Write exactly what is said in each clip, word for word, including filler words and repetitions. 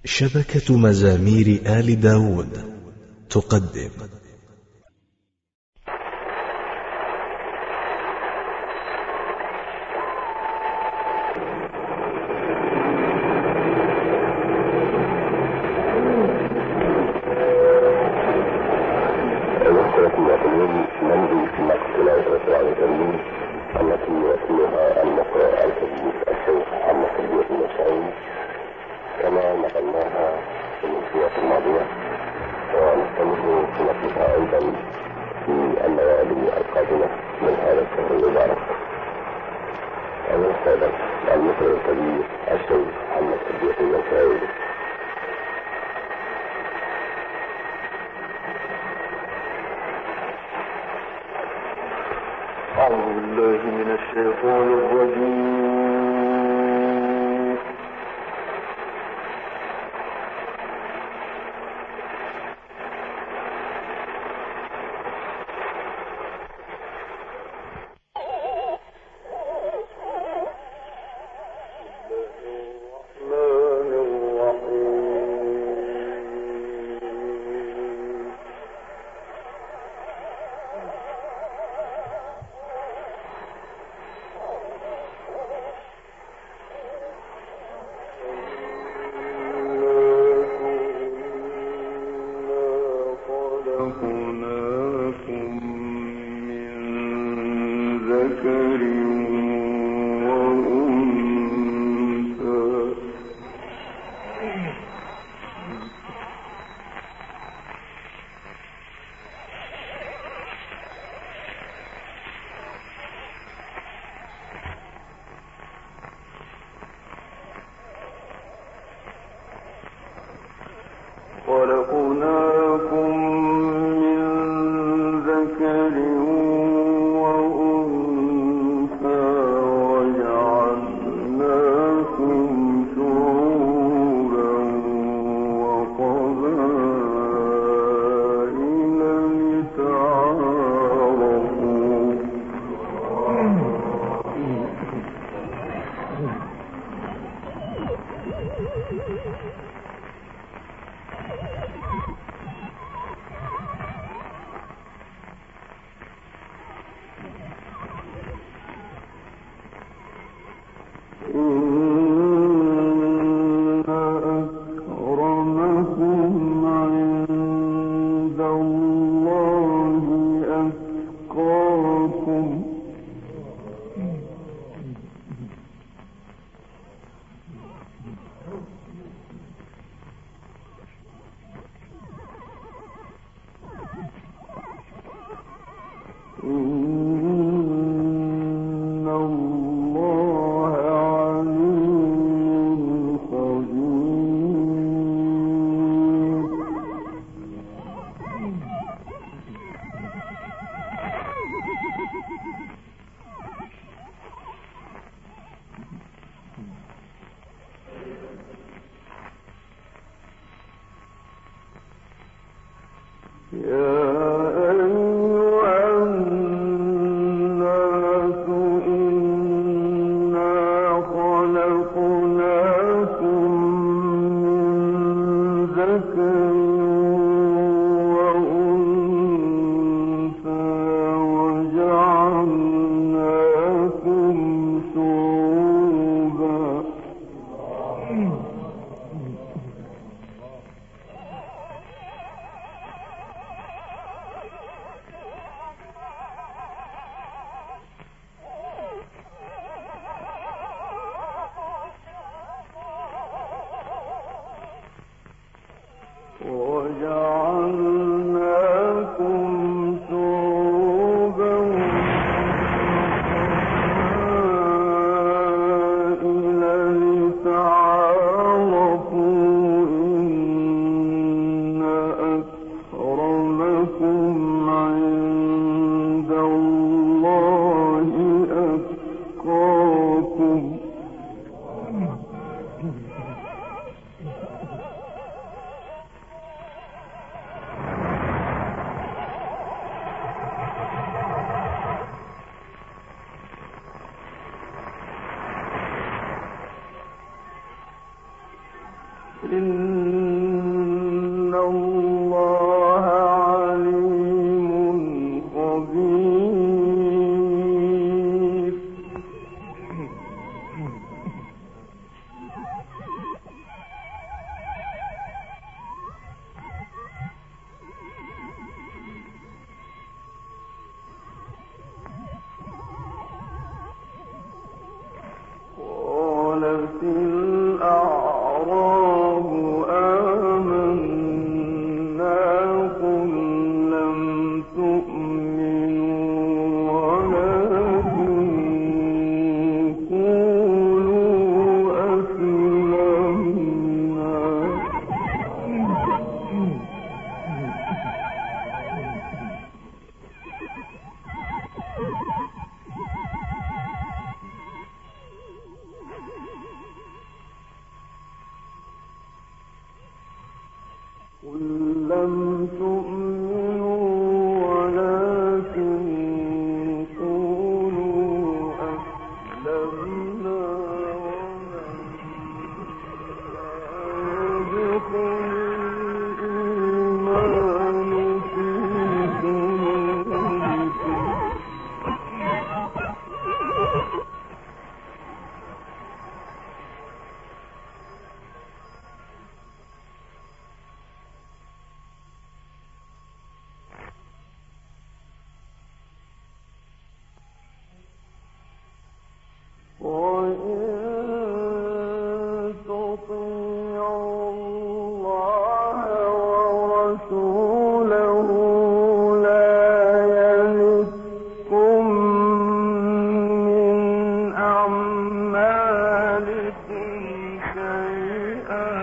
شبكة مزامير آل داود تقدم الله عليم خبير. قالت الأعراب آمنا قل لم تؤمنوا ولكن قولوا أسلمنا. قل لم تؤمنوا ولكن قولوا أسلمنا ولما يدخل الإيمان في قلوبكم. وإن تطيعوا الله ورسوله لا يلدكم من أعمالكم شيئا.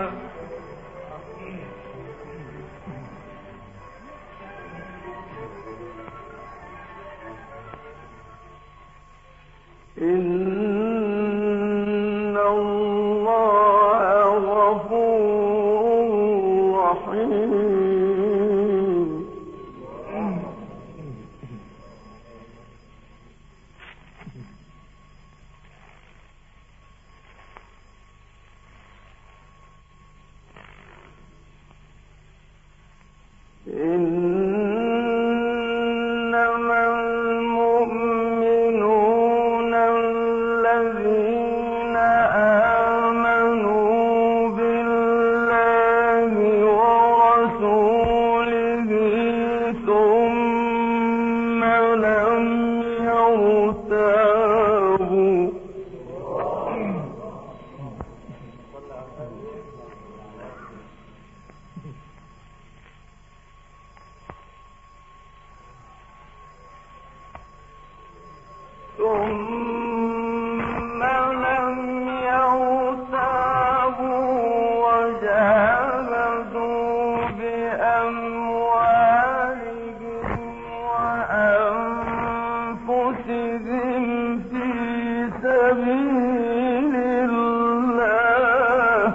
إن الله غفور رحيم. إنما المؤمنون الذين آمنوا بالله ورسوله ثم لم يرتابوا. ثم لم يرتابوا وجاهدوا بأموالهم وأنفسهم في سبيل الله.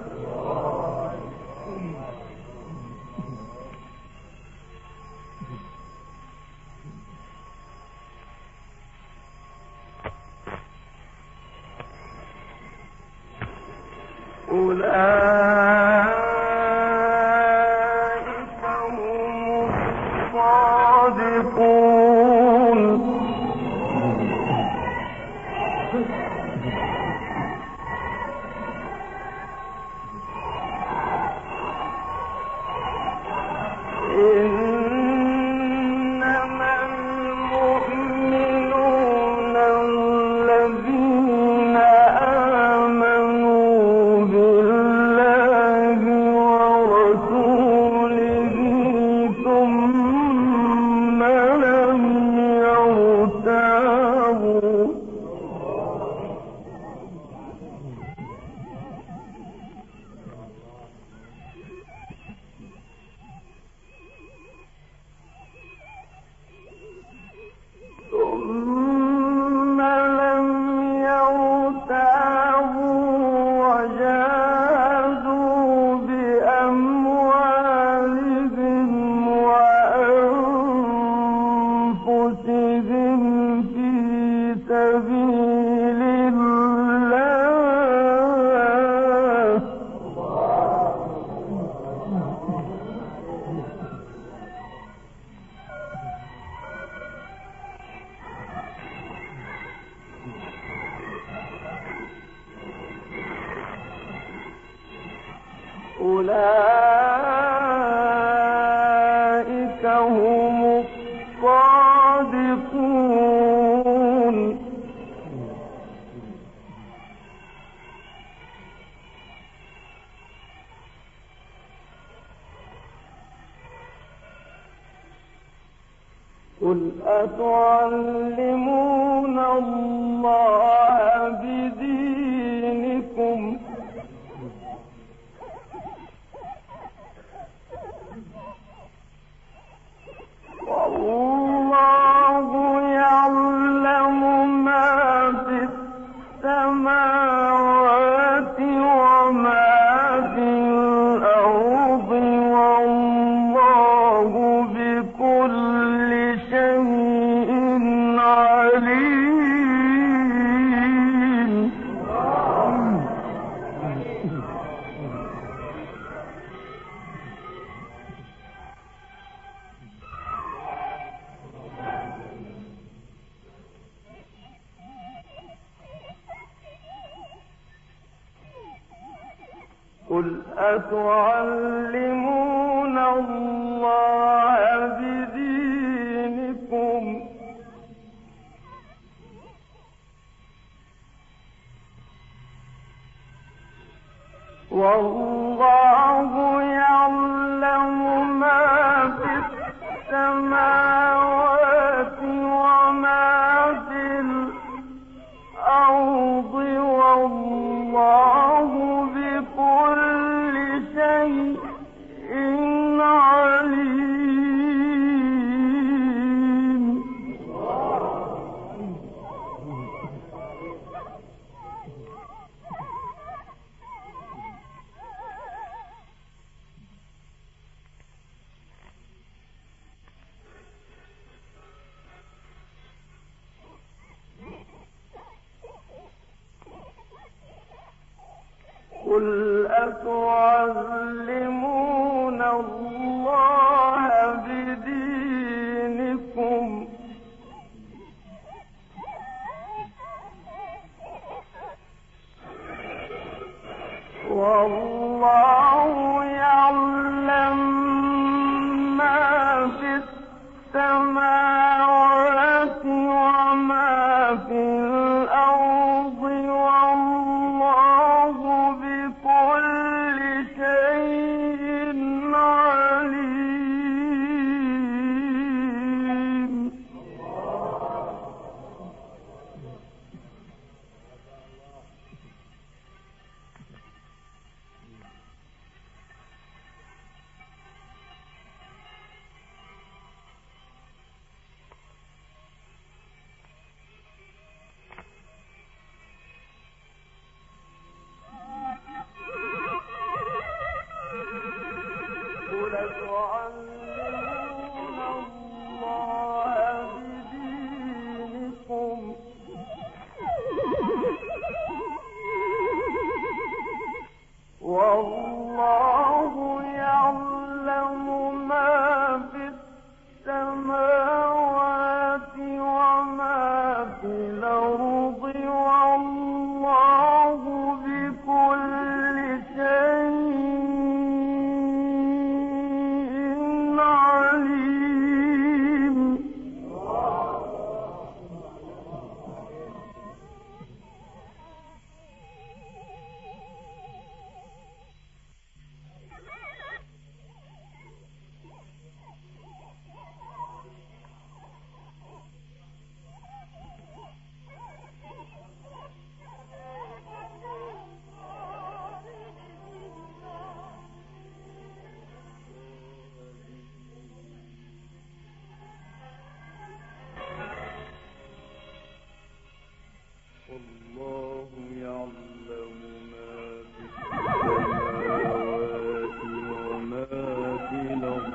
أولئك هم الصادقون. إنما المؤمنون الذين آمنوا بالله أولئك هم الصادقون. قل أتعلمون الله بدينكم والله يعلم ما في السماوات وما في الأرض والله بكل شيء عليم. قل أتعلمون الله بدينكم والله يعلم ما في السماوات وما في الأرض والله بكل شيء عليم. قل أتعلمون الله بدينكم والله يعلم ما في السماوات وما في الأرض والله بكل شيء عليم. قل أتعلمون الله بدينكم والله يعلم ما في السماوات وما في الأرض والله بكل شيء عليم. والله يعلم ما في السماوات وما في الأرض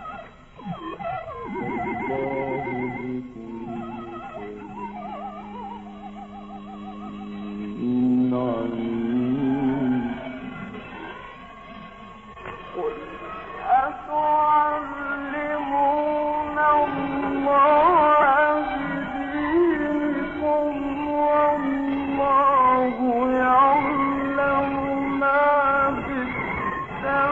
والله بكل شيء عليم. قل أتعلمون الله بدينكم والله يعلم ما في السماوات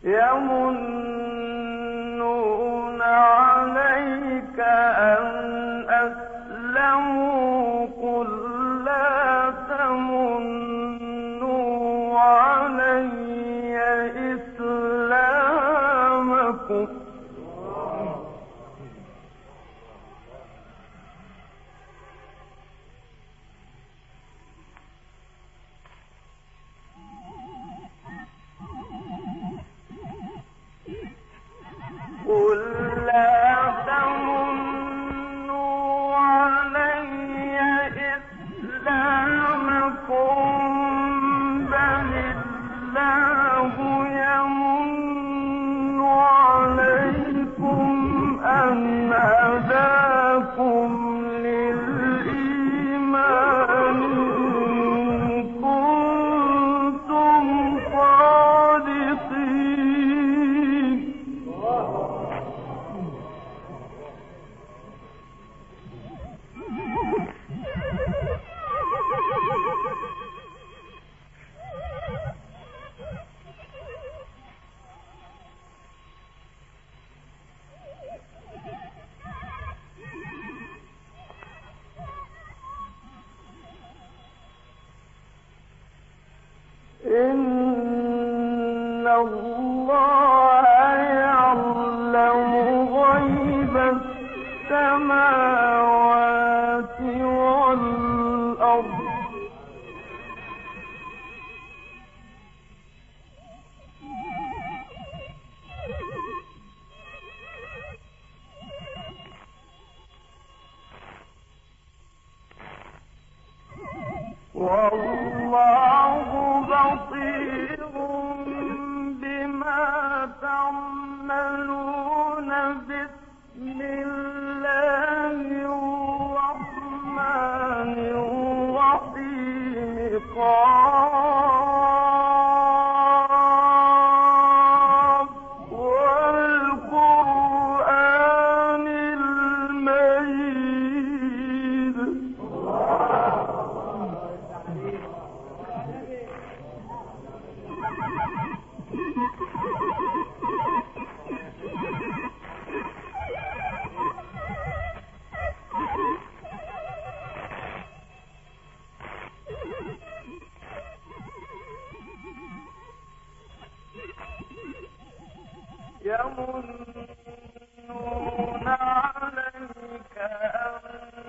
يمنون عليك أن أسلموا قل لا تمنوا علي إسلامكم قل لا تمنوا علي إسلامكم بل الله يمن عليكم أن هداكم للإيمان إن كنتم صادقين إن الله يعلم غيب السماوات والأرض والله بصير بما تعملون بسم الله الرحمن الرحيم قاف والقرآن المجيد يمنون عليك أن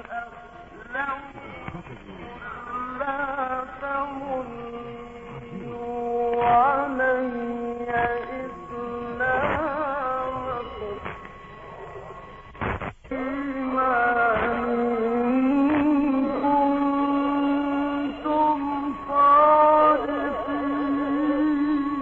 أسلموا لا تمنوا علي إسلامكم إيمان إن كنتم صادقين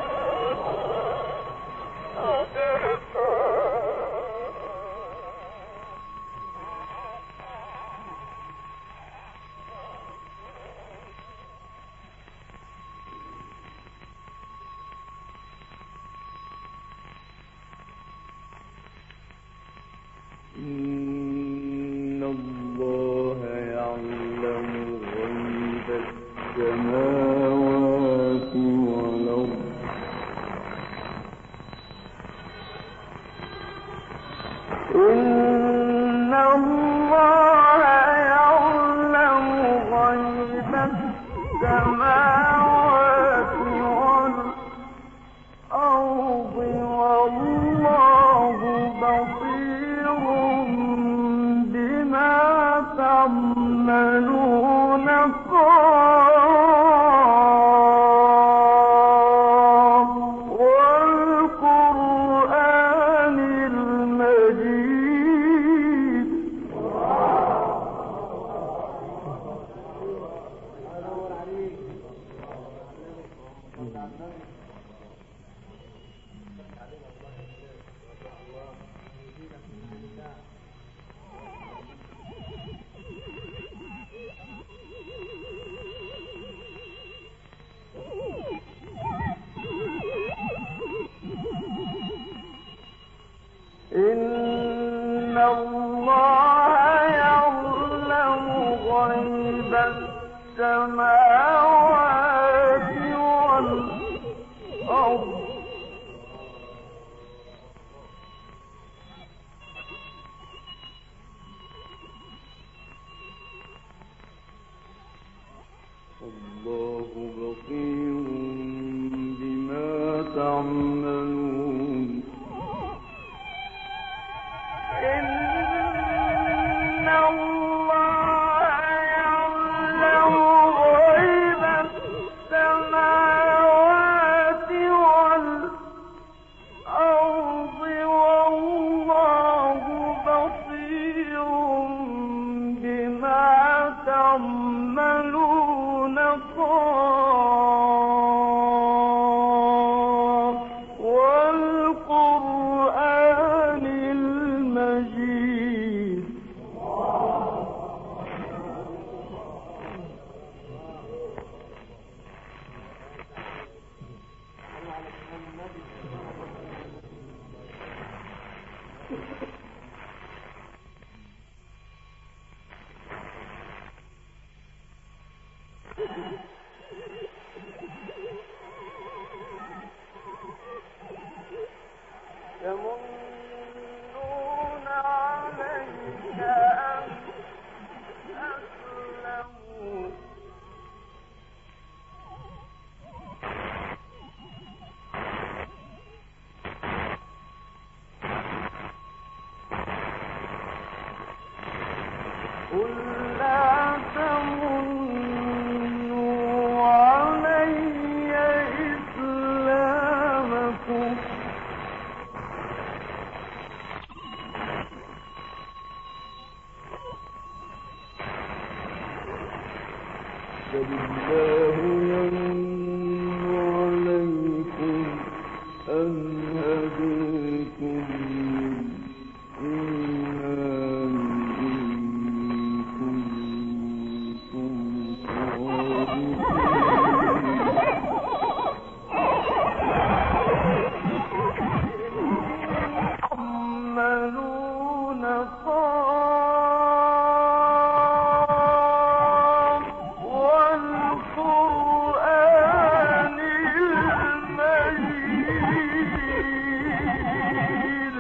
إن الله يعلم غيب السماوات والأرض إن الله يعلم غيب السماوات والأرض والله بصير بما تعملون قاف والقرآن المجيد إن الله يعلم غيب السماوات والأرض الله بصير بما تعملون إن الله يعلم غيب السماوات والأرض والله بصير بما تعملون قاف والقرآن المجيد يمنون عليك أن أسلموا قل لا تمنوا علي إسلامكم بل الله يمن عليكم أن هديكم للإيمان إن كنتم صادقين تعملون قام والقرآن المجيد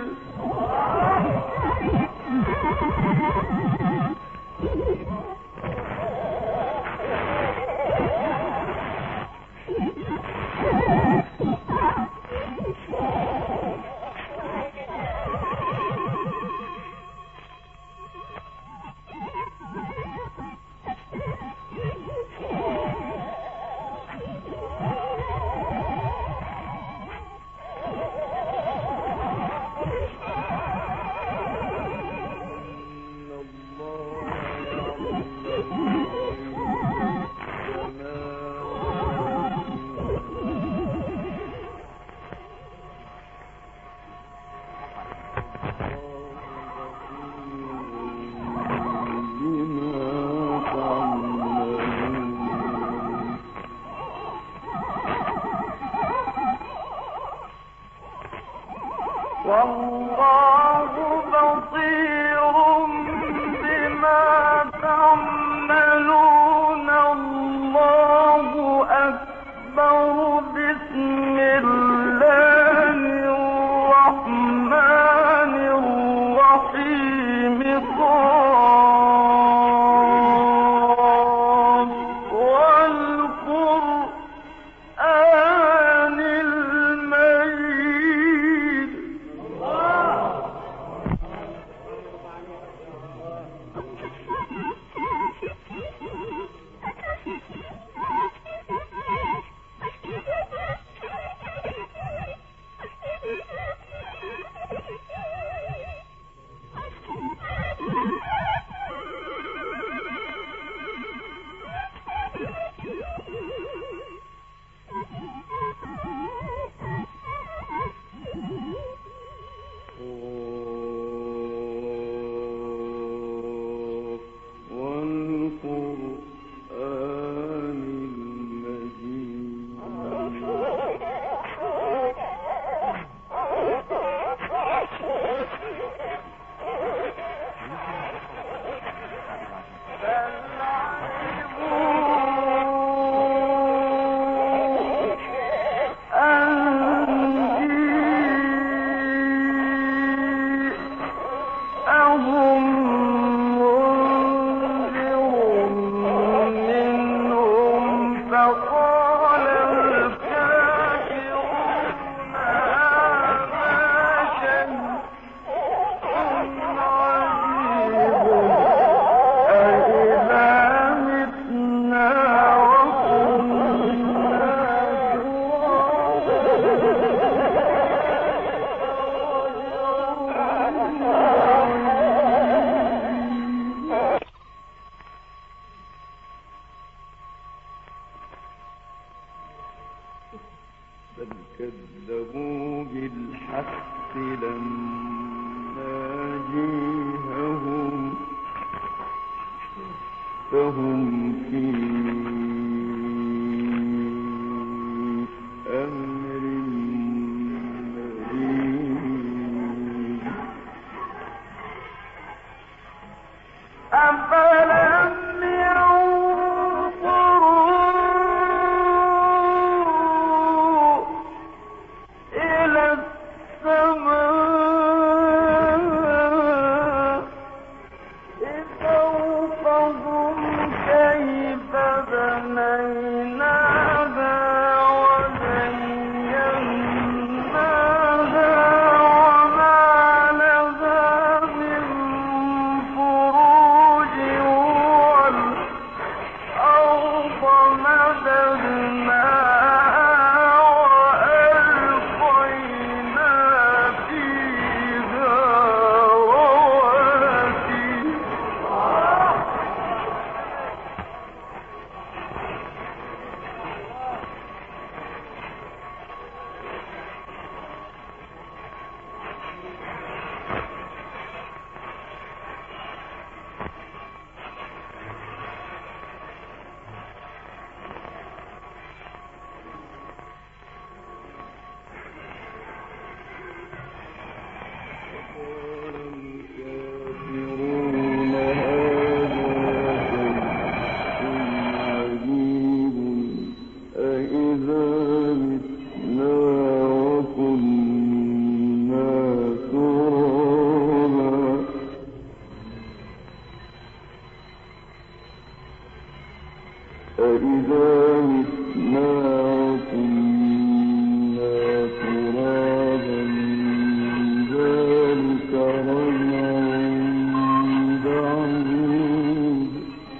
والله بصير بما تعملون الله أكبر بسم الله الرحمن الرحيم قاف والقرآن المجيد منهم فهم في أمر مريض أفلم ينظروا إلى السماء فوقهم كيف بنيناها وزيناها وما لها من فروج والأرض مددناها وألقينا فيها رواسي الكافرون هذا شيء عجيب أإذا متنا وكنا ترابا أإذا متنا وكنا ترابا ذلك رجع بعيد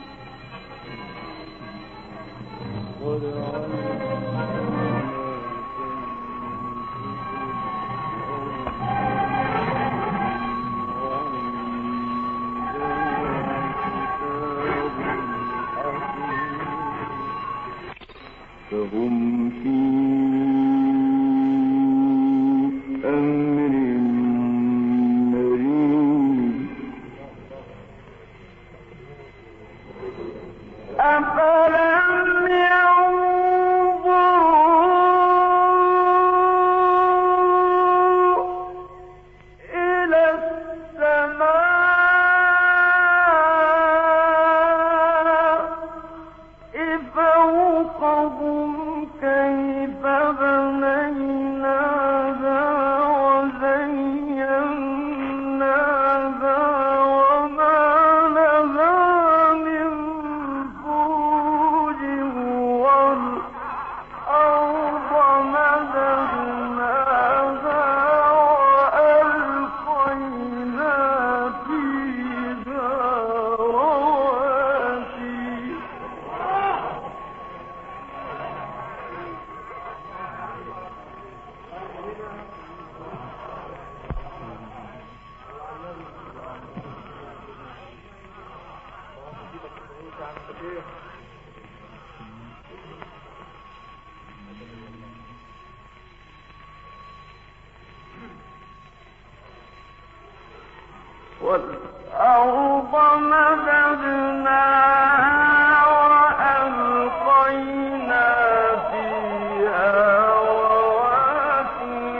فهم في أمر مريض أفلم ينظروا إلى السماء فوقهم كيف بنيناها وزيناها وما لها من فروج والأرض مددناها وألقينا فيها رواسي والأرض مددناها وألقينا فيها رواسي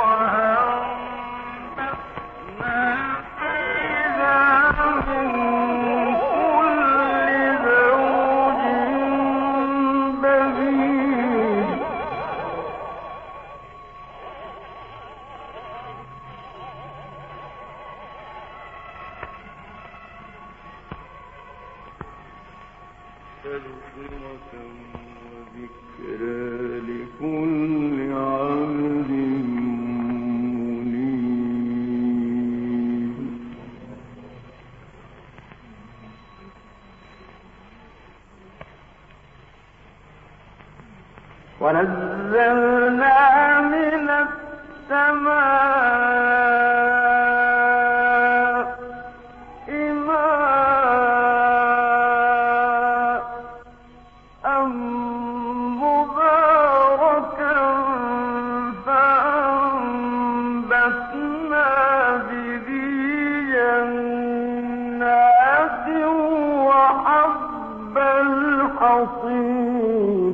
وأنبتنا فيها من كل زوج بهيج تذكرة وذكرى لكل عبد منيب ونزلنا من السماء ماء مباركا فأنبتنا به جنات وحب المصير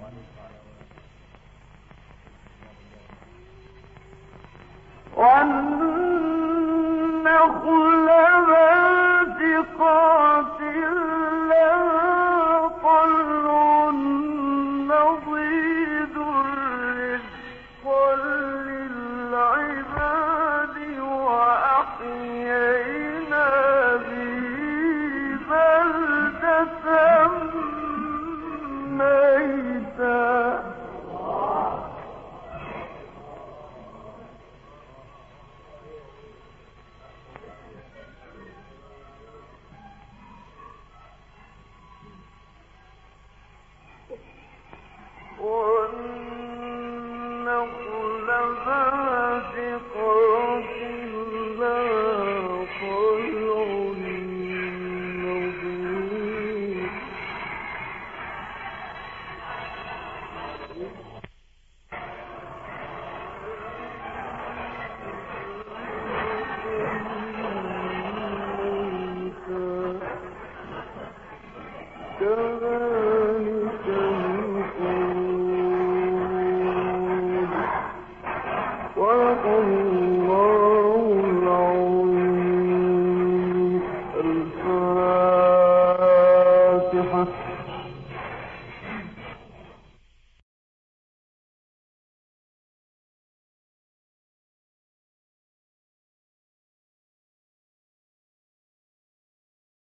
والنجم